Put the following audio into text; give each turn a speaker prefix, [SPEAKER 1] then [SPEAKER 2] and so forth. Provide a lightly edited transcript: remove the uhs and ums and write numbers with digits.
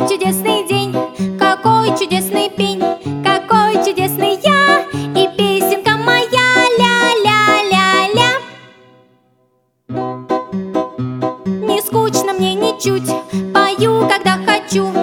[SPEAKER 1] чудесный день, какой чудесный пень, какой чудесный я, и песенка моя ля-ля-ля-ля. Не скучно мне ничуть, пою, когда хочу.